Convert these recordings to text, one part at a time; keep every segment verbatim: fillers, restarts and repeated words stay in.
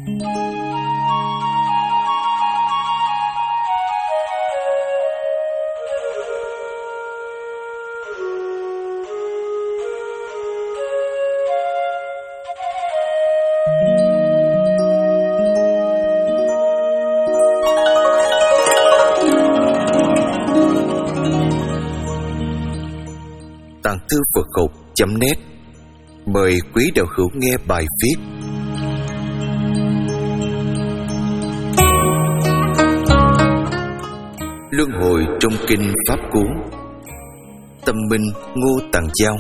Tàng thư Phật học chấm net mời quý đạo hữu nghe bài viết Luân hồi trong kinh Pháp Cú. Tâm minh Ngô Tằng Giao.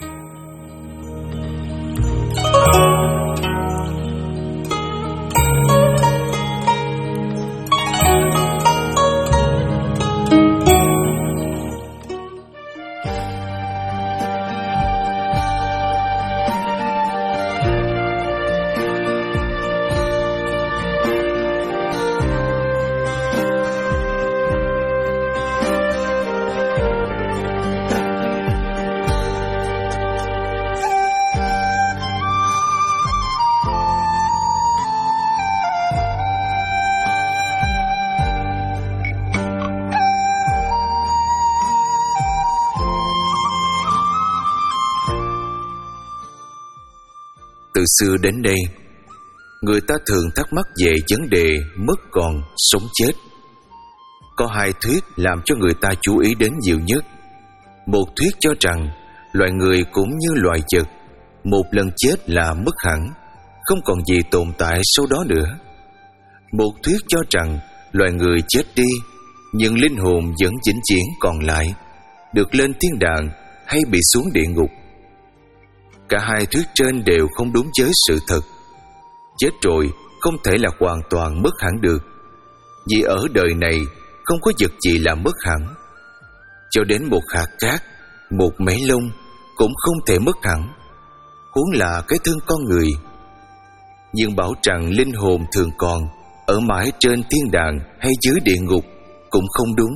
Từ xưa đến nay, người ta thường thắc mắc về vấn đề mất còn, sống chết. Có hai thuyết làm cho người ta chú ý đến nhiều nhất. Một thuyết cho rằng loài người cũng như loài vật, một lần chết là mất hẳn, không còn gì tồn tại sau đó nữa. Một thuyết cho rằng loài người chết đi, nhưng linh hồn vẫn vĩnh viễn còn lại, được lên thiên đàng hay bị xuống địa ngục. Cả hai thuyết trên đều không đúng với sự thật. Chết rồi không thể là hoàn toàn mất hẳn được, vì ở đời này không có vật gì là mất hẳn. Cho đến một hạt cát, một mẻ lông cũng không thể mất hẳn, huống là cái thân con người. Nhưng bảo rằng linh hồn thường còn, ở mãi trên thiên đàng hay dưới địa ngục cũng không đúng.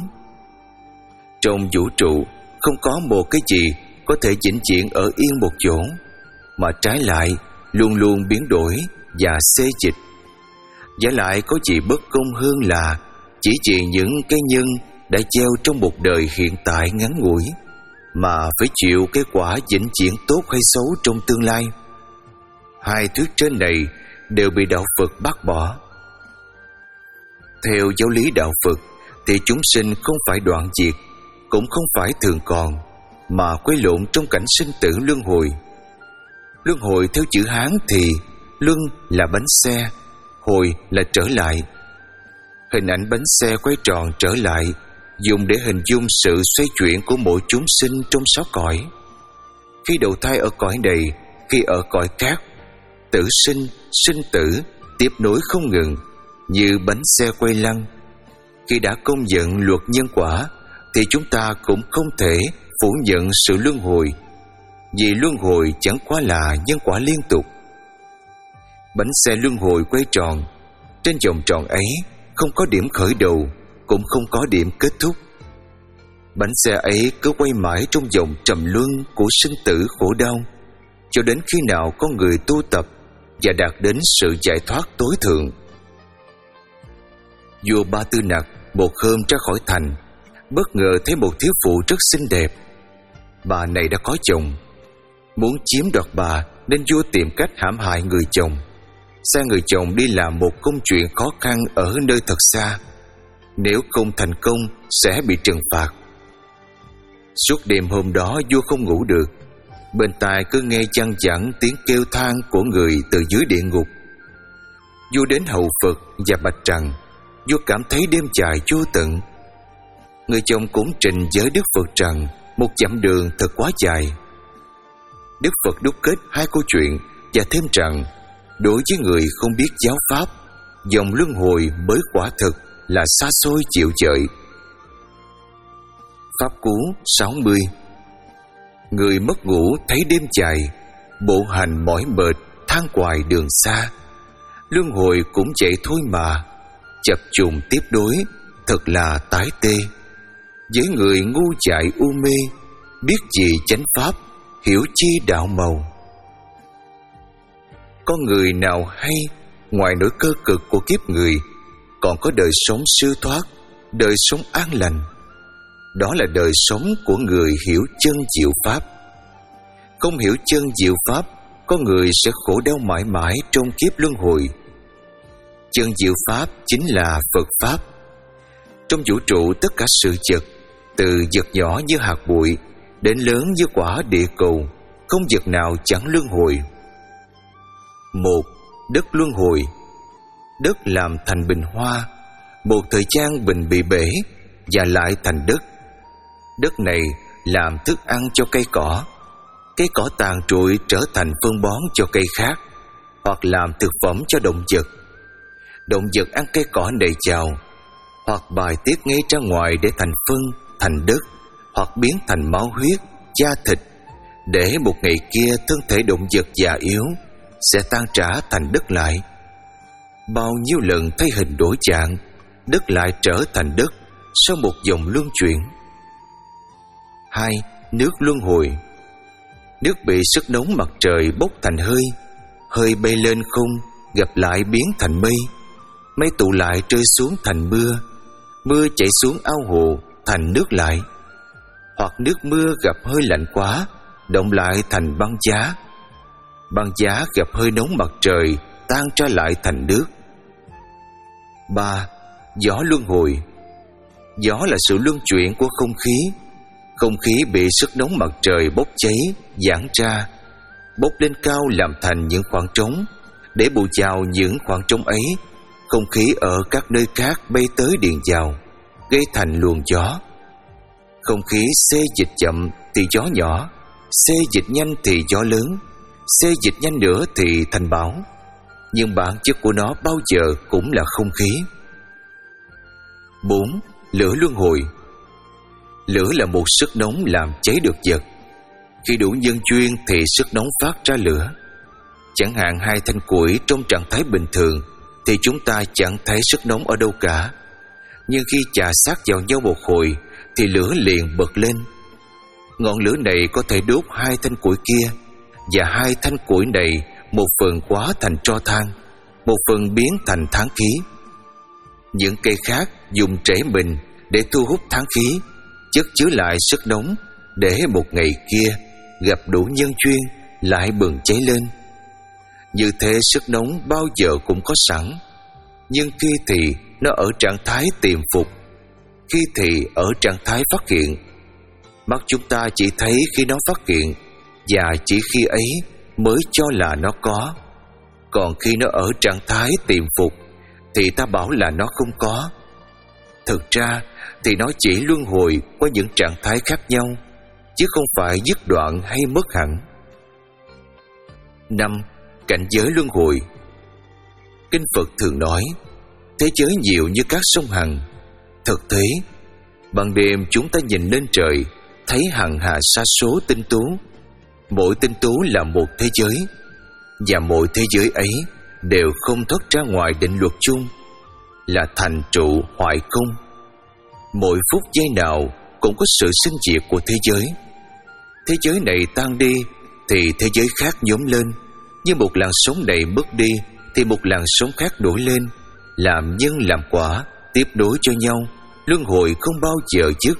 Trong vũ trụ không có một cái gì có thể vĩnh viễn ở yên một chỗ, mà trái lại luôn luôn biến đổi và xê dịch. Giả lại có gì bất công hơn là chỉ vì những cái nhân đã gieo trong một đời hiện tại ngắn ngủi mà phải chịu cái quả vĩnh viễn tốt hay xấu trong tương lai. Hai thuyết trên này đều bị đạo Phật bác bỏ. Theo giáo lý đạo Phật thì chúng sinh không phải đoạn diệt, cũng không phải thường còn, mà quay lộn trong cảnh sinh tử luân hồi. Luân hồi theo chữ Hán thì luân là bánh xe, hồi là trở lại. Hình ảnh bánh xe quay tròn trở lại dùng để hình dung sự xoay chuyển của mỗi chúng sinh trong sáu cõi. Khi đầu thai ở cõi này, khi ở cõi khác, tử sinh, sinh tử tiếp nối không ngừng như bánh xe quay lăn. Khi đã công nhận luật nhân quả thì chúng ta cũng không thể phủ nhận sự luân hồi, vì luân hồi chẳng qua là nhân quả liên tục. Bánh xe luân hồi quay tròn, trên vòng tròn ấy không có điểm khởi đầu, cũng không có điểm kết thúc. Bánh xe ấy cứ quay mãi trong vòng trầm luân của sinh tử khổ đau, cho đến khi nào con người tu tập và đạt đến sự giải thoát tối thượng. Vua Ba Tư Nặc một hôm ra khỏi thành, bất ngờ thấy một thiếu phụ rất xinh đẹp. Bà này đã có chồng. Muốn chiếm đoạt bà nên vua tìm cách hãm hại người chồng, sai người chồng đi làm một công chuyện khó khăn ở nơi thật xa. Nếu không thành công sẽ bị trừng phạt. Suốt đêm hôm đó vua không ngủ được, bên tai cứ nghe văng vẳng tiếng kêu than của người từ dưới địa ngục. Vua đến hầu Phật và bạch rằng vua cảm thấy đêm dài vô tận. Người chồng cũng trình với Đức Phật rằng một dặm đường thật quá dài. Đức Phật đúc kết hai câu chuyện và thêm rằng đối với người không biết giáo pháp, dòng luân hồi mới quả thực là xa xôi chịu chợi. Pháp Cú sáu mươi. Người mất ngủ thấy đêm dài, bộ hành mỏi mệt than hoài đường xa. Luân hồi cũng vậy thôi mà, chập trùng tiếp đối, thật là tái tê. Với người ngu dại u mê, biết gì chánh pháp, hiểu chi đạo màu. Có người nào hay ngoài nỗi cơ cực của kiếp người, còn có đời sống siêu thoát, đời sống an lành. Đó là đời sống của người hiểu chân diệu pháp. Không hiểu chân diệu pháp, có người sẽ khổ đau mãi mãi trong kiếp luân hồi. Chân diệu pháp chính là Phật pháp. Trong vũ trụ tất cả sự vật, từ vật nhỏ như hạt bụi đến lớn như quả địa cầu, không vật nào chẳng luân hồi. Một, đất luân hồi. Đất làm thành bình hoa, một thời gian bình bị bể và lại thành đất. Đất này làm thức ăn cho cây cỏ, cây cỏ tàn trụi trở thành phân bón cho cây khác, hoặc làm thực phẩm cho động vật. Động vật ăn cây cỏ này chào, hoặc bài tiết ngay ra ngoài để thành phân, thành đất, hoặc biến thành máu huyết, da thịt, để một ngày kia thân thể động vật già yếu sẽ tan rã thành đất lại. Bao nhiêu lần thay hình đổi trạng, đất lại trở thành đất sau một vòng luân chuyển. Hai, nước luân hồi. Nước bị sức nóng mặt trời bốc thành hơi, hơi bay lên không gặp lại biến thành mây, mây tụ lại rơi xuống thành mưa, mưa chảy xuống ao hồ thành nước lại, hoặc nước mưa gặp hơi lạnh quá động lại thành băng giá, băng giá gặp hơi nóng mặt trời tan ra lại thành nước. Ba, gió luân hồi. Gió là sự luân chuyển của không khí. Không khí bị sức nóng mặt trời bốc cháy, giãn ra, bốc lên cao làm thành những khoảng trống. Để bù vào những khoảng trống ấy, không khí ở các nơi khác bay tới điền vào, gây thành luồng gió. Không khí xê dịch chậm thì gió nhỏ, xê dịch nhanh thì gió lớn, xê dịch nhanh nữa thì thành bão. Nhưng bản chất của nó bao giờ cũng là không khí. Bốn, lửa luân hồi. Lửa là một sức nóng làm cháy được vật. Khi đủ nhân duyên thì sức nóng phát ra lửa. Chẳng hạn hai thanh củi trong trạng thái bình thường thì chúng ta chẳng thấy sức nóng ở đâu cả. Nhưng khi chà sát vào nhau một hồi thì lửa liền bật lên. Ngọn lửa này có thể đốt hai thanh củi kia, và hai thanh củi này một phần hóa thành tro than, một phần biến thành than khí. Những cây khác dùng rễ mình để thu hút than khí, chất chứa lại sức nóng, để một ngày kia gặp đủ nhân duyên lại bừng cháy lên. Như thế sức nóng bao giờ cũng có sẵn, nhưng khi thì nó ở trạng thái tiềm phục, khi thì ở trạng thái phát hiện. Mắt chúng ta chỉ thấy khi nó phát hiện, và chỉ khi ấy mới cho là nó có. Còn khi nó ở trạng thái tiềm phục thì ta bảo là nó không có. Thực ra thì nó chỉ luân hồi qua những trạng thái khác nhau, chứ không phải dứt đoạn hay mất hẳn. Năm, cảnh giới luân hồi. Kinh Phật thường nói thế giới nhiều như các sông Hằng. Thực tế, ban đêm chúng ta nhìn lên trời, thấy hằng hà sa số tinh tú. Mỗi tinh tú là một thế giới, và mỗi thế giới ấy đều không thoát ra ngoài định luật chung là thành trụ hoại không. Mỗi phút giây nào cũng có sự sinh diệt của thế giới. Thế giới này tan đi thì thế giới khác nhóm lên. Như một làn sóng này mất đi thì một làn sóng khác nổi lên, làm nhân làm quả, tiếp nối cho nhau, luân hồi không bao giờ dứt.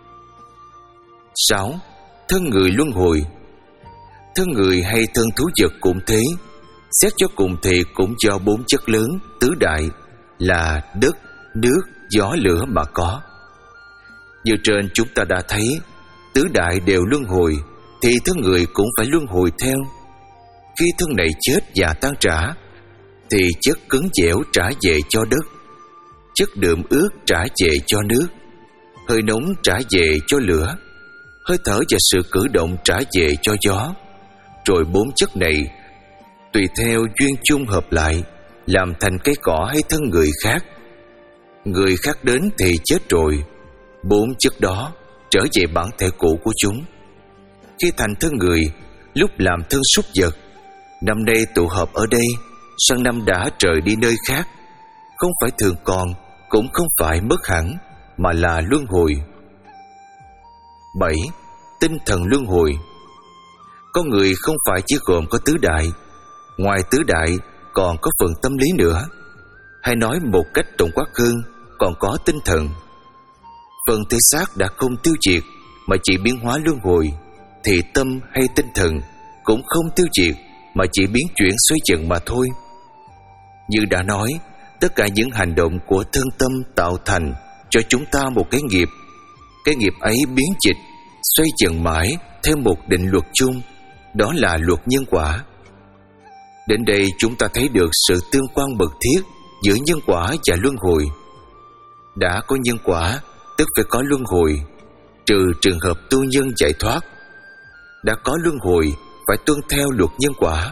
Sáu, thân người luân hồi. Thân người hay thân thú vật cũng thế. Xét cho cùng thì cũng do bốn chất lớn tứ đại là đất, nước, gió, lửa mà có. Như trên chúng ta đã thấy, tứ đại đều luân hồi thì thân người cũng phải luân hồi theo. Khi thân này chết và tan rã thì chất cứng dẻo trả về cho đất, chất đượm ướt trả về cho nước, hơi nóng trả về cho lửa, hơi thở và sự cử động trả về cho gió. Rồi bốn chất này tùy theo duyên chung hợp lại làm thành cây cỏ hay thân người khác. Người khác đến thì chết rồi, bốn chất đó trở về bản thể cũ của chúng. Khi thành thân người, lúc làm thân súc vật, năm nay tụ hợp ở đây, sang năm đã rời đi nơi khác. Không phải thường còn, cũng không phải mất hẳn, mà là luân hồi. Bảy, tinh thần luân hồi. Con người không phải chỉ gồm có tứ đại. Ngoài tứ đại còn có phần tâm lý nữa. Hay nói một cách tổng quát hơn, còn có tinh thần. Phần thể xác đã không tiêu diệt mà chỉ biến hóa luân hồi, thì tâm hay tinh thần cũng không tiêu diệt mà chỉ biến chuyển xoay dần mà thôi. Như đã nói, tất cả những hành động của thân tâm tạo thành cho chúng ta một cái nghiệp. Cái nghiệp ấy biến dịch, xoay dần mãi theo một định luật chung, đó là luật nhân quả. Đến đây chúng ta thấy được sự tương quan mật thiết giữa nhân quả và luân hồi. Đã có nhân quả, tức phải có luân hồi, trừ trường hợp tu nhân giải thoát. Đã có luân hồi, phải tuân theo luật nhân quả.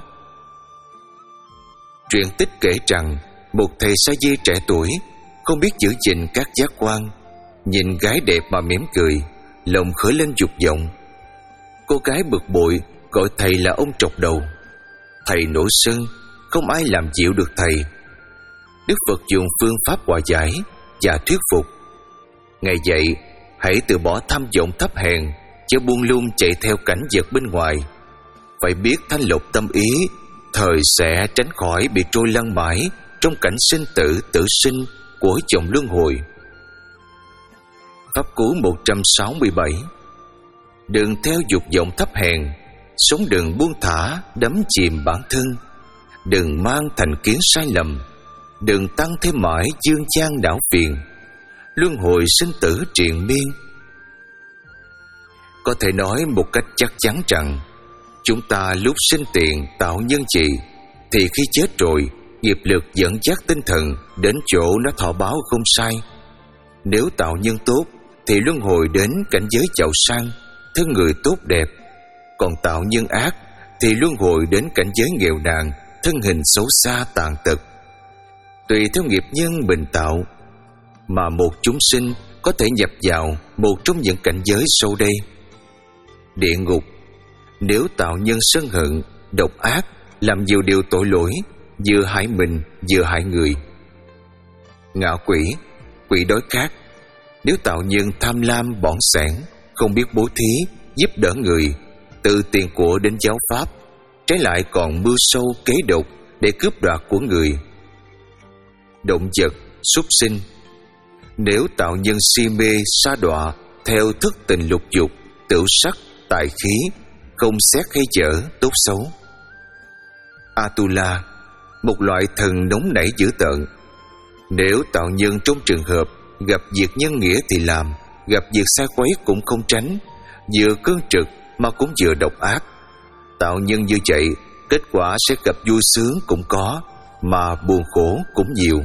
Truyện tích kể rằng một thầy sa di trẻ tuổi không biết giữ gìn các giác quan, nhìn gái đẹp mà mỉm cười, lòng khởi lên dục vọng. Cô gái bực bội gọi thầy là ông trọc đầu. Thầy nổi sân, không ai làm dịu được thầy. Đức Phật dùng phương pháp hòa giải và thuyết phục. Ngài dạy hãy từ bỏ tham vọng thấp hèn, chớ buông lung chạy theo cảnh vật bên ngoài. Phải biết thanh lọc tâm ý, thời sẽ tránh khỏi bị trôi lăn mãi trong cảnh sinh tử tử sinh của dòng luân hồi. Pháp cú một trăm sáu mươi bảy. Đừng theo dục vọng thấp hèn, sống đừng buông thả đắm chìm bản thân. Đừng mang thành kiến sai lầm, đừng tăng thêm mãi dương chan đảo phiền. Luân hồi sinh tử triền miên. Có thể nói một cách chắc chắn rằng chúng ta lúc sinh tiền tạo nhân trì, thì khi chết rồi nghiệp lực dẫn dắt tinh thần đến chỗ nó thọ báo không sai. Nếu tạo nhân tốt thì luân hồi đến cảnh giới giàu sang, thân người tốt đẹp. Còn tạo nhân ác thì luân hồi đến cảnh giới nghèo nàn, thân hình xấu xa tàn tật. Tùy theo nghiệp nhân mình tạo mà một chúng sinh có thể nhập vào một trong những cảnh giới sau đây. Địa ngục, nếu tạo nhân sân hận, độc ác, làm nhiều điều tội lỗi, vừa hại mình vừa hại người. Ngạ quỷ, quỷ đói khát, nếu tạo nhân tham lam bỏng sẻn, không biết bố thí, giúp đỡ người, từ tiền của đến giáo pháp, trái lại còn mưu sâu kế độc để cướp đoạt của người. Động vật, súc sinh, nếu tạo nhân si mê sa đọa theo thức tình lục dục, tửu sắc, tài khí, không xét hay dở, tốt xấu. Atula, một loại thần nóng nảy dữ tợn, nếu tạo nhân trong trường hợp gặp việc nhân nghĩa thì làm, gặp việc sai quấy cũng không tránh, vừa cương trực mà cũng vừa độc ác. Tạo nhân như vậy, kết quả sẽ gặp vui sướng cũng có, mà buồn khổ cũng nhiều.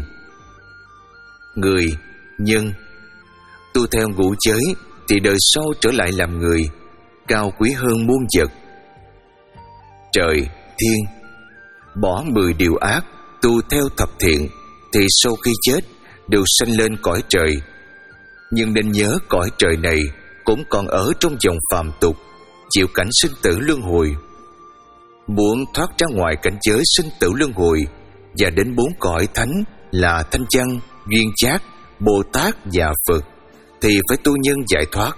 Người, nhân, tu theo ngũ giới thì đời sau trở lại làm người, cao quý hơn muôn vật. Trời, thiên, bỏ mười điều ác, tu theo thập thiện, thì sau khi chết đều sanh lên cõi trời. Nhưng nên nhớ cõi trời này cũng còn ở trong vòng phàm tục, chịu cảnh sinh tử luân hồi. Muốn thoát ra ngoài cảnh giới sinh tử luân hồi và đến bốn cõi thánh là Thanh Văn, Duyên Giác, Bồ Tát và Phật, thì phải tu nhân giải thoát.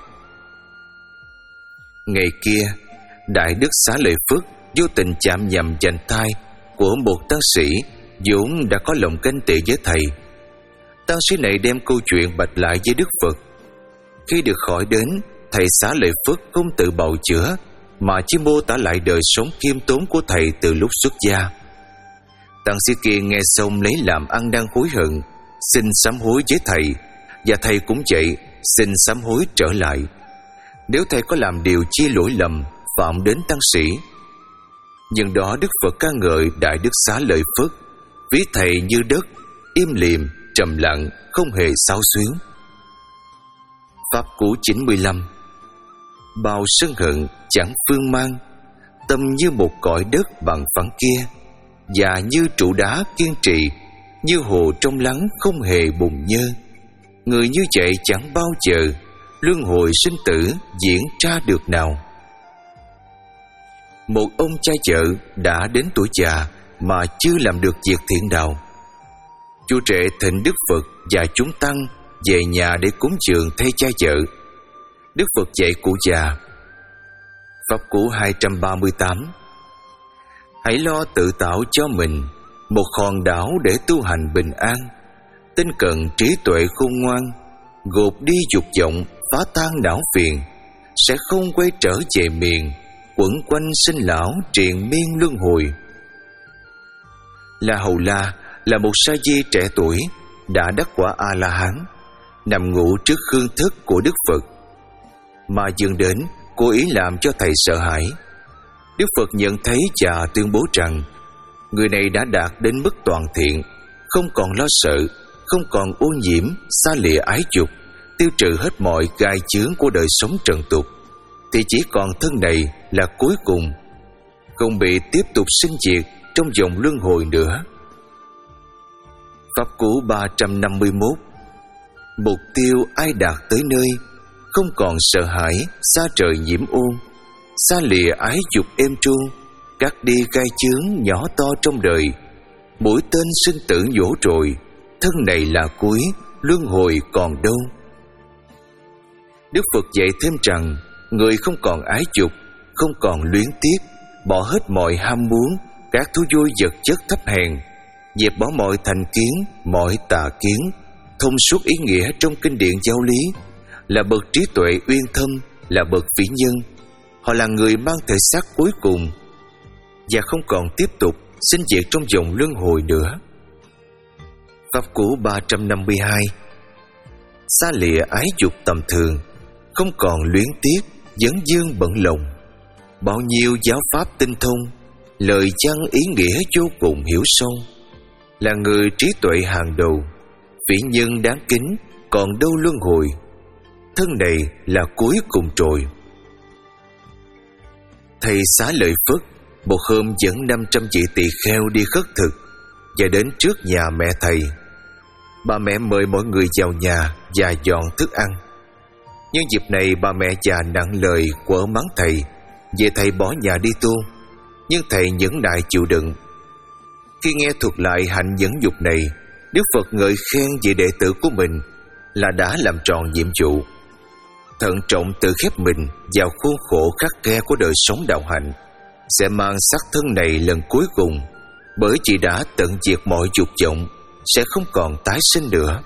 Ngày kia, Đại Đức Xá Lợi Phất vô tình chạm nhầm vành tai của một tăng sĩ vốn đã có lòng ganh tị với thầy. Tăng sĩ này đem câu chuyện bạch lại với Đức Phật. Khi được hỏi đến, thầy Xá Lợi Phất không tự bào chữa, mà chỉ mô tả lại đời sống khiêm tốn của thầy từ lúc xuất gia. Tăng sĩ kia nghe xong lấy làm ăn năn hối hận, xin sám hối với thầy, và thầy cũng vậy, xin sám hối trở lại. Nếu thầy có làm điều chi lỗi lầm phạm đến tăng sĩ. Nhưng đó Đức Phật ca ngợi Đại Đức Xá Lợi Phất, ví thầy như đất, im lìm, trầm lặng, không hề xao xuyến. Pháp cú chín mươi lăm. Bao sân hận chẳng phương mang, tâm như một cõi đất bằng phẳng kia, và như trụ đá kiên trì, như hồ trong lắng không hề bùn nhơ. Người như vậy chẳng bao giờ luân hồi sinh tử diễn ra được nào. Một ông cha vợ đã đến tuổi già mà chưa làm được việc thiện đạo. Chúa Trệ thỉnh Đức Phật và chúng tăng về nhà để cúng dường thay cha vợ. Đức Phật dạy cụ già. Pháp cú hai trăm ba mươi tám. Hãy lo tự tạo cho mình một hòn đảo để tu hành bình an. Tinh cận trí tuệ khôn ngoan, gột đi dục vọng, phá tan não phiền, sẽ không quay trở về miền, quẩn quanh sinh lão triền miên luân hồi. La Hầu La là một sa di trẻ tuổi đã đắc quả A-la-hán, nằm ngủ trước hương thức của Đức Phật. Mà Dương đến cố ý làm cho thầy sợ hãi. Đức Phật nhận thấy và tuyên bố rằng người này đã đạt đến mức toàn thiện, không còn lo sợ, không còn ô nhiễm, xa lìa ái dục, tiêu trừ hết mọi gai chướng của đời sống trần tục, thì chỉ còn thân này là cuối cùng, không bị tiếp tục sinh diệt trong vòng luân hồi nữa. Pháp cú ba trăm năm mươi mốt. Mục tiêu ai đạt tới nơi, không còn sợ hãi, xa trời nhiễm ô, xa lìa ái dục êm tru, cắt đi gai chướng nhỏ to trong đời, mũi tên sinh tử nhổ rồi, thân này là cuối, luân hồi còn đâu. Đức Phật dạy thêm rằng người không còn ái dục, không còn luyến tiếc, bỏ hết mọi ham muốn, các thú vui vật chất thấp hèn, dẹp bỏ mọi thành kiến, mọi tà kiến, thông suốt ý nghĩa trong kinh điển giáo lý, là bậc trí tuệ uyên thâm, là bậc vĩ nhân. Họ là người mang thể xác cuối cùng và không còn tiếp tục sinh diệt trong vòng luân hồi nữa. Pháp cú ba trăm năm mươi hai. Xa lìa ái dục tầm thường, không còn luyến tiếc, vấn dương bận lòng, bao nhiêu giáo pháp tinh thông, lời văn ý nghĩa vô cùng hiểu sâu, là người trí tuệ hàng đầu, vĩ nhân đáng kính, còn đâu luân hồi, thân này là cuối cùng rồi. Thầy xá lợi Phất một hôm dẫn năm trăm vị tỳ kheo đi khất thực và đến trước nhà mẹ thầy. Bà mẹ mời mọi người vào nhà và dọn thức ăn. Nhưng dịp này bà mẹ già nặng lời quở mắng thầy về thầy bỏ nhà đi tu, nhưng thầy nhẫn nại chịu đựng. Khi nghe thuật lại hạnh nhẫn nhục này, Đức Phật ngợi khen vị đệ tử của mình là đã làm tròn nhiệm vụ, thận trọng tự khép mình vào khuôn khổ khắc khe của đời sống đạo hạnh, sẽ mang xác thân này lần cuối cùng, bởi chị đã tận diệt mọi dục vọng, sẽ không còn tái sinh nữa.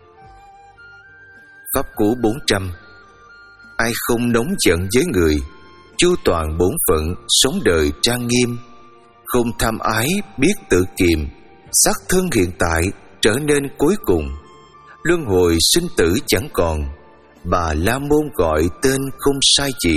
Pháp cú bốn trăm. Ai không nóng giận với người, chu toàn bổn phận, sống đời trang nghiêm, không tham ái, biết tự kiềm, xác thân hiện tại trở nên cuối cùng, luân hồi sinh tử chẳng còn, Bà La Môn gọi tên không sai gì.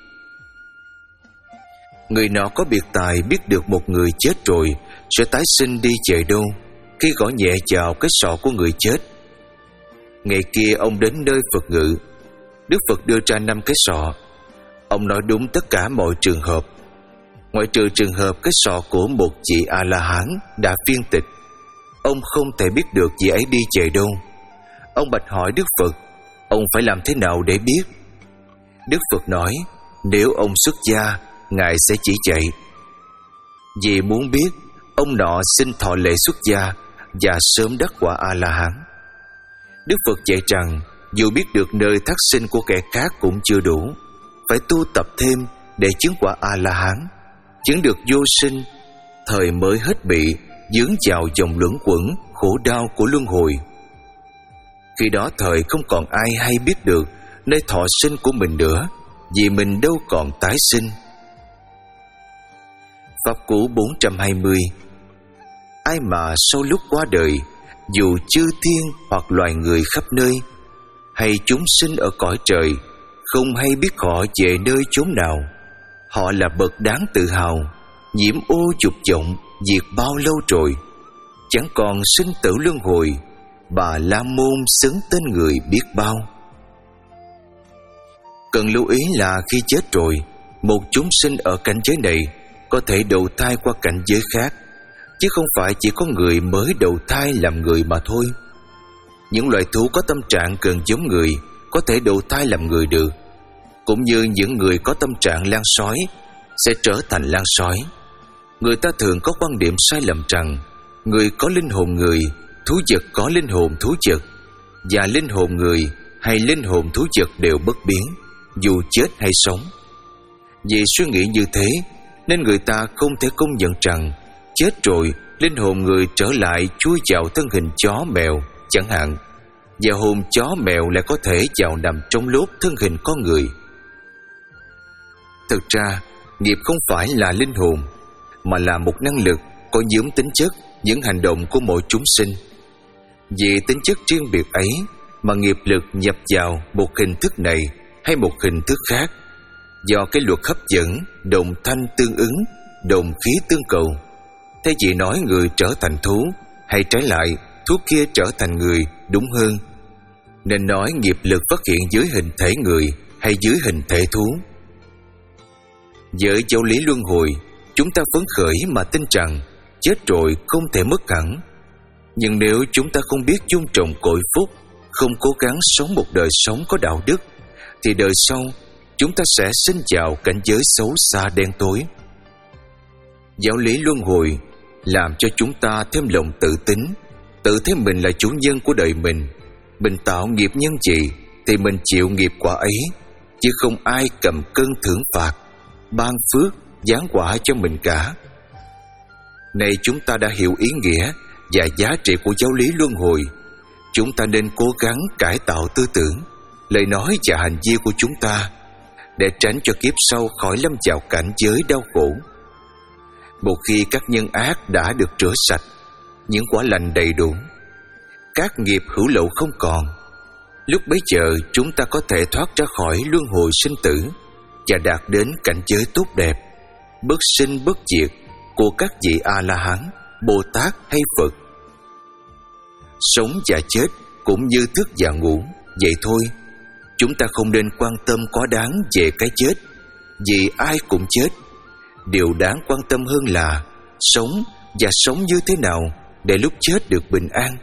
Người nọ có biệt tài biết được một người chết rồi sẽ tái sinh đi về đâu, khi gõ nhẹ vào cái sọ của người chết. Ngày kia ông đến nơi Phật ngự, Đức Phật đưa ra năm cái sọ. Ông nói đúng tất cả mọi trường hợp, ngoại trừ trường hợp cái sọ của một vị A-la-hán đã viên tịch. Ông không thể biết được vị ấy đi về đâu. Ông bạch hỏi Đức Phật, ông phải làm thế nào để biết? Đức Phật nói, nếu ông xuất gia, Ngài sẽ chỉ dạy. Vì muốn biết, ông nọ xin thọ lễ xuất gia và sớm đắc quả A-la-hán. Đức Phật dạy rằng, dù biết được nơi thác sinh của kẻ khác cũng chưa đủ, phải tu tập thêm để chứng quả A-la-hán, chứng được vô sinh, thời mới hết bị dướng vào dòng luẩn quẩn khổ đau của luân hồi. Khi đó thời không còn ai hay biết được nơi thọ sinh của mình nữa, vì mình đâu còn tái sinh. Pháp cú bốn trăm hai mươi. Ai mà sau lúc qua đời, dù chư thiên hoặc loài người khắp nơi, hay chúng sinh ở cõi trời, không hay biết họ về nơi chốn nào, họ là bậc đáng tự hào, nhiễm ô dục vọng diệt bao lâu rồi, chẳng còn sinh tử luân hồi, Bà La Môn xứng tên người biết bao. Cần lưu ý là khi chết rồi, một chúng sinh ở cảnh giới này có thể đầu thai qua cảnh giới khác, chứ không phải chỉ có người mới đầu thai làm người mà thôi. Những loài thú có tâm trạng gần giống người có thể đầu thai làm người được, cũng như những người có tâm trạng lang sói sẽ trở thành lang sói. Người ta thường có quan điểm sai lầm rằng người có linh hồn người, thú vật có linh hồn thú vật, và linh hồn người hay linh hồn thú vật đều bất biến, dù chết hay sống. Vì suy nghĩ như thế nên người ta không thể công nhận rằng chết rồi linh hồn người trở lại chui vào thân hình chó mèo chẳng hạn, và hồn chó mèo lại có thể vào nằm trong lốt thân hình con người. Thực ra, nghiệp không phải là linh hồn, mà là một năng lực có dưỡng tính chất những hành động của mỗi chúng sinh. Vì tính chất riêng biệt ấy mà nghiệp lực nhập vào một hình thức này hay một hình thức khác, do cái luật hấp dẫn, đồng thanh tương ứng, đồng khí tương cầu. Thay vì nói người trở thành thú, hay trái lại thú kia trở thành người đúng hơn, nên nói nghiệp lực phát hiện dưới hình thể người hay dưới hình thể thú. Với giáo lý luân hồi, chúng ta phấn khởi mà tin rằng chết rồi không thể mất hẳn. Nhưng nếu chúng ta không biết chung trồng cội phúc, không cố gắng sống một đời sống có đạo đức, thì đời sau chúng ta sẽ sinh vào cảnh giới xấu xa đen tối. Giáo lý luân hồi làm cho chúng ta thêm lòng tự tín, tự thấy mình là chủ nhân của đời mình. Mình tạo nghiệp nhân gì thì mình chịu nghiệp quả ấy, chứ không ai cầm cân thưởng phạt, ban phước, giáng quả cho mình cả. Này chúng ta đã hiểu ý nghĩa và giá trị của giáo lý luân hồi, chúng ta nên cố gắng cải tạo tư tưởng, lời nói và hành vi của chúng ta, để tránh cho kiếp sau khỏi lâm vào cảnh giới đau khổ. Một khi các nhân ác đã được rửa sạch, những quả lành đầy đủ, các nghiệp hữu lậu không còn, lúc bấy giờ chúng ta có thể thoát ra khỏi luân hồi sinh tử và đạt đến cảnh giới tốt đẹp, bất sinh bất diệt của các vị A-la-hán, Bồ Tát hay Phật. Sống và chết cũng như thức và ngủ, vậy thôi. Chúng ta không nên quan tâm quá đáng về cái chết, vì ai cũng chết. Điều đáng quan tâm hơn là sống và sống như thế nào để lúc chết được bình an.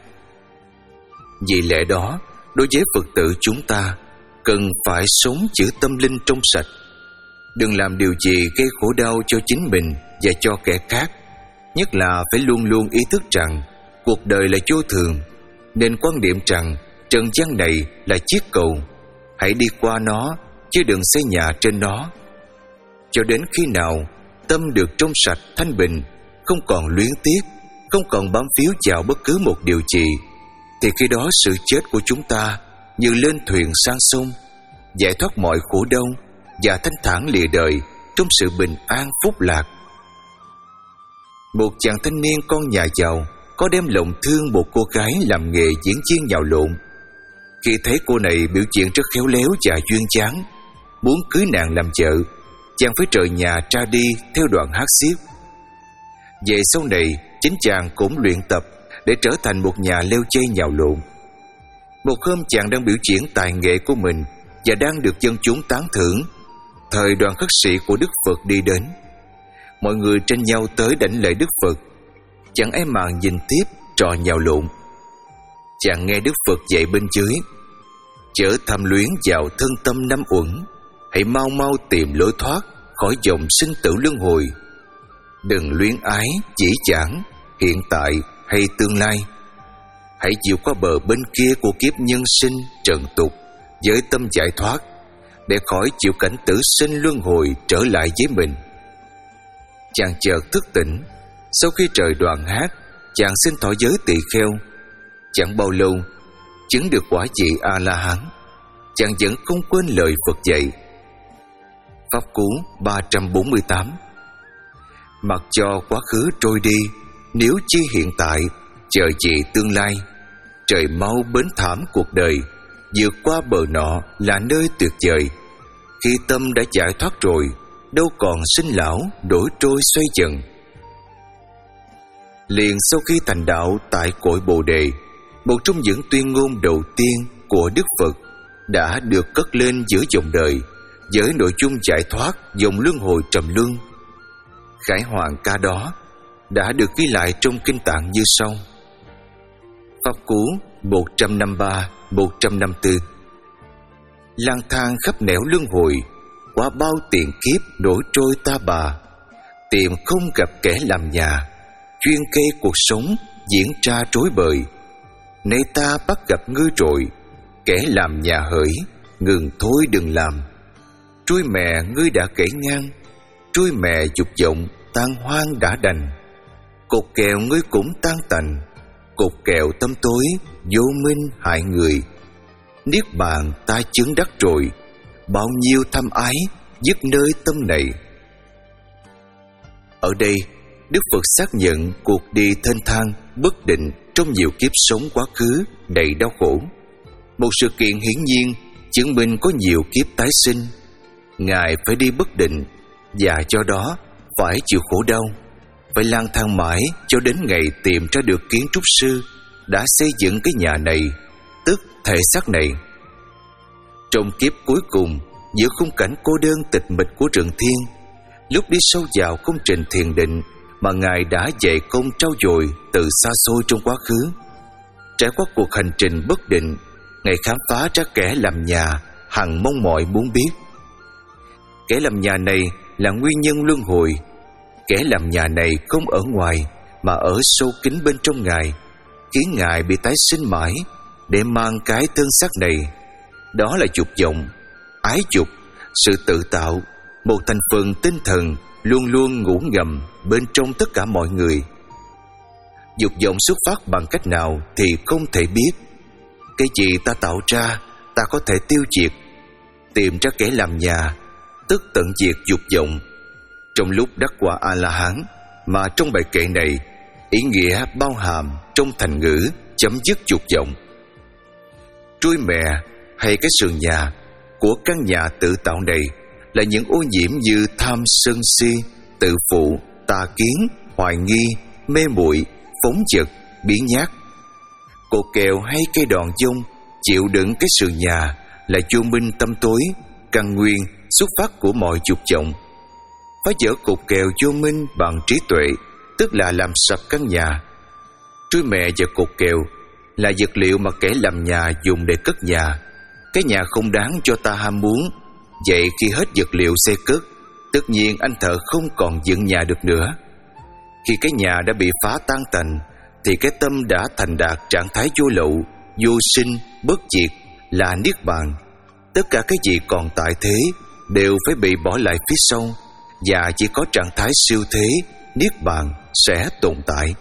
Vì lẽ đó, đối với Phật tử chúng ta cần phải sống giữ tâm linh trong sạch, đừng làm điều gì gây khổ đau cho chính mình và cho kẻ khác. Nhất là phải luôn luôn ý thức rằng cuộc đời là vô thường, nên quan niệm rằng trần gian này là chiếc cầu, hãy đi qua nó chứ đừng xây nhà trên nó. Cho đến khi nào tâm được trong sạch thanh bình, không còn luyến tiếc, không còn bám víu vào bất cứ một điều gì, thì khi đó sự chết của chúng ta như lên thuyền sang sông, giải thoát mọi khổ đau và thanh thản lìa đời trong sự bình an phúc lạc. Một chàng thanh niên con nhà giàu có đem lòng thương một cô gái làm nghề diễn viên nhào lộn. Khi thấy cô này biểu diễn rất khéo léo và duyên dáng, muốn cưới nàng làm vợ, chàng phải rời nhà ra đi theo đoàn hát xiếc. Về sau này, chính chàng cũng luyện tập để trở thành một nhà leo dây nhào lộn. Một hôm chàng đang biểu diễn tài nghệ của mình và đang được dân chúng tán thưởng, thời đoàn khất sĩ của Đức Phật đi đến. Mọi người tranh nhau tới đảnh lễ Đức Phật, chẳng ai màng nhìn tiếp trò nhào lộn. Chàng nghe Đức Phật dạy bên dưới: chớ tham luyến vào thân tâm năm uẩn, hãy mau mau tìm lối thoát khỏi dòng sinh tử luân hồi. Đừng luyến ái chỉ chẳng hiện tại hay tương lai. Hãy chịu qua bờ bên kia của kiếp nhân sinh trần tục với tâm giải thoát, để khỏi chịu cảnh tử sinh luân hồi trở lại với mình. Chàng chợt thức tỉnh. Sau khi trời đoàn hát, chàng xin thọ giới tỳ kheo. Chẳng bao lâu chứng được quả vị A-la-hán. Chàng vẫn không quên lời Phật dạy. Pháp cú ba trăm bốn mươi tám. Mặc cho quá khứ trôi đi, nếu chi hiện tại, chờ gì tương lai. Trời mau bến thảm cuộc đời, vượt qua bờ nọ là nơi tuyệt vời. Khi tâm đã giải thoát rồi, đâu còn sinh lão đổi trôi xoay dần. Liền sau khi thành đạo tại cội Bồ Đề, một trong những tuyên ngôn đầu tiên của Đức Phật đã được cất lên giữa dòng đời với nội dung giải thoát dòng luân hồi trầm luân. Khải hoàn ca đó đã được ghi lại trong kinh tạng như sau: Pháp cú một trăm năm mươi ba đến một trăm năm mươi tư. Lang thang khắp nẻo luân hồi, qua bao tiền kiếp nổi trôi ta bà, tìm không gặp kẻ làm nhà, chuyên cây cuộc sống diễn ra rối bời. Nay ta bắt gặp ngươi rồi, kẻ làm nhà hỡi, ngừng thôi đừng làm. Trui mè ngươi đã kể ngang, trui mè dục vọng tan hoang đã đành. Cột kèo ngươi cũng tan tành, cột kèo tâm tối vô minh hại người. Niết bàn ta chứng đắc rồi, bao nhiêu thâm ái dứt nơi tâm này. Ở đây Đức Phật xác nhận cuộc đi thênh thang bất định trong nhiều kiếp sống quá khứ đầy đau khổ. Một sự kiện hiển nhiên chứng minh có nhiều kiếp tái sinh. Ngài phải đi bất định, và do đó phải chịu khổ đau, phải lang thang mãi cho đến ngày tìm ra được kiến trúc sư đã xây dựng cái nhà này, tức thể xác này. Trong kiếp cuối cùng, giữa khung cảnh cô đơn tịch mịch của rừng thiên, lúc đi sâu vào công trình thiền định mà Ngài đã dạy công trau dồi từ xa xôi trong quá khứ, trải qua cuộc hành trình bất định, Ngài khám phá ra kẻ làm nhà hằng mong mỏi muốn biết. Kẻ làm nhà này là nguyên nhân luân hồi. Kẻ làm nhà này không ở ngoài mà ở sâu kín bên trong Ngài, khiến Ngài bị tái sinh mãi để mang cái thân xác này. Đó là dục vọng, ái dục, sự tự tạo, một thành phần tinh thần luôn luôn ngủ ngầm bên trong tất cả mọi người. Dục vọng xuất phát bằng cách nào thì không thể biết. Cái gì ta tạo ra, ta có thể tiêu diệt. Tìm ra kẻ làm nhà, tức tận diệt dục vọng. Trong lúc đắc quả A-la-hán, mà trong bài kệ này, ý nghĩa bao hàm trong thành ngữ chấm dứt dục vọng. Trui mẹ hay cái sườn nhà của căn nhà tự tạo này là những ô nhiễm như tham sân si, tự phụ, tà kiến, hoài nghi, mê muội, phóng dật, biến nhát. Cột kèo hay cây đòn dông chịu đựng cái sườn nhà là vô minh tâm tối, căn nguyên xuất phát của mọi dục vọng. Phá vỡ cột kèo vô minh bằng trí tuệ, tức là làm sập căn nhà. Trui mẹ và cột kèo là vật liệu mà kẻ làm nhà dùng để cất nhà. Cái nhà không đáng cho ta ham muốn. Vậy khi hết vật liệu xây cất, tất nhiên anh thợ không còn dựng nhà được nữa. Khi cái nhà đã bị phá tan tành, thì cái tâm đã thành đạt trạng thái vô lậu, vô sinh, bất diệt, là niết bàn. Tất cả cái gì còn tại thế đều phải bị bỏ lại phía sau, và chỉ có trạng thái siêu thế, niết bàn sẽ tồn tại.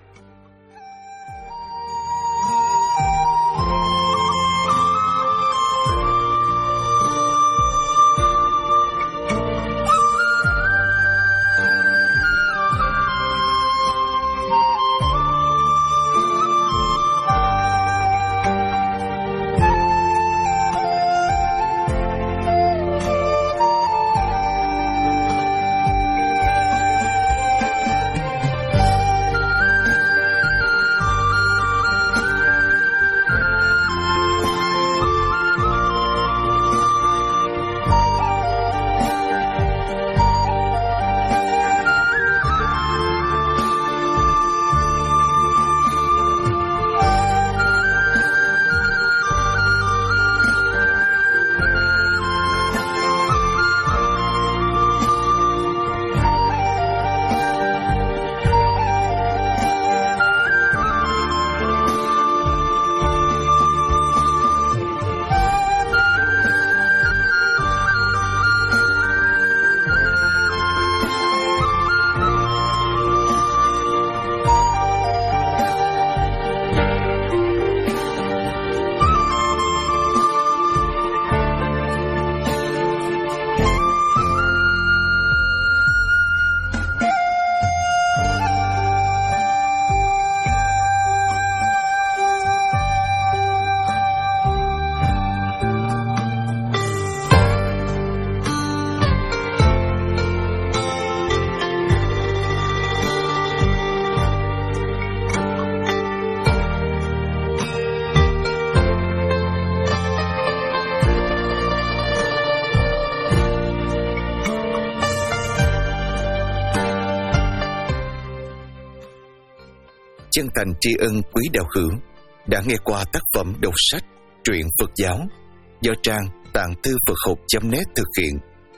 Chân thành tri ân quý đạo hữu đã nghe qua tác phẩm đọc sách Truyện Phật giáo do trang tạng thư Phật học chấm net thực hiện.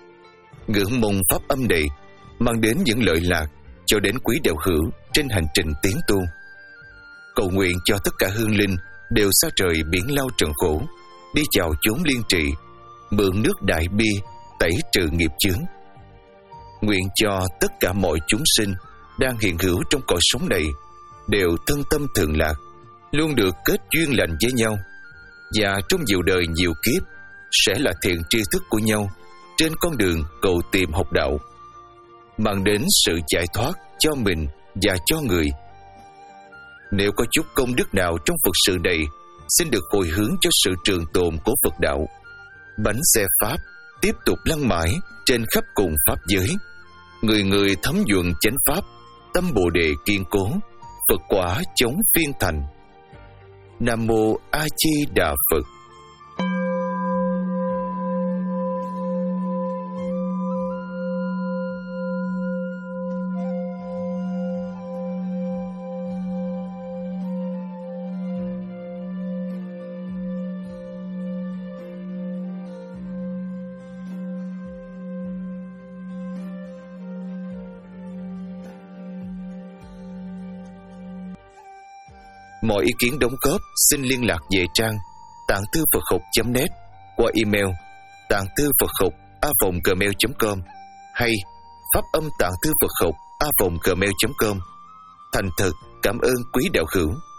Ngưỡng mong pháp âm này mang đến những lợi lạc cho đến quý đạo hữu trên hành trình tiến tu. Cầu nguyện cho tất cả hương linh đều xa rời biển lao trần khổ, đi vào chốn liên trị, mượn nước đại bi tẩy trừ nghiệp chướng. Nguyện cho tất cả mọi chúng sinh đang hiện hữu trong cõi sống này đều thân tâm thường lạc, luôn được kết duyên lành với nhau, và trong nhiều đời nhiều kiếp sẽ là thiện tri thức của nhau trên con đường cầu tìm học đạo, mang đến sự giải thoát cho mình và cho người. Nếu có chút công đức nào trong Phật sự này, xin được hồi hướng cho sự trường tồn của Phật đạo. Bánh xe Pháp tiếp tục lăn mãi trên khắp cùng Pháp giới. Người người thấm nhuận chánh Pháp, tâm Bồ Đề kiên cố, Phật quả chống phiên thành. Nam Mô A Di Đà Phật. Mọi ý kiến đóng góp xin liên lạc về trang tạng thư Phật học chấm net qua email tạng thư Phật học a vòng gmail chấm com hay pháp âm tạng thư Phật học a vòng gmail chấm com. Thành thật cảm ơn quý đạo hữu.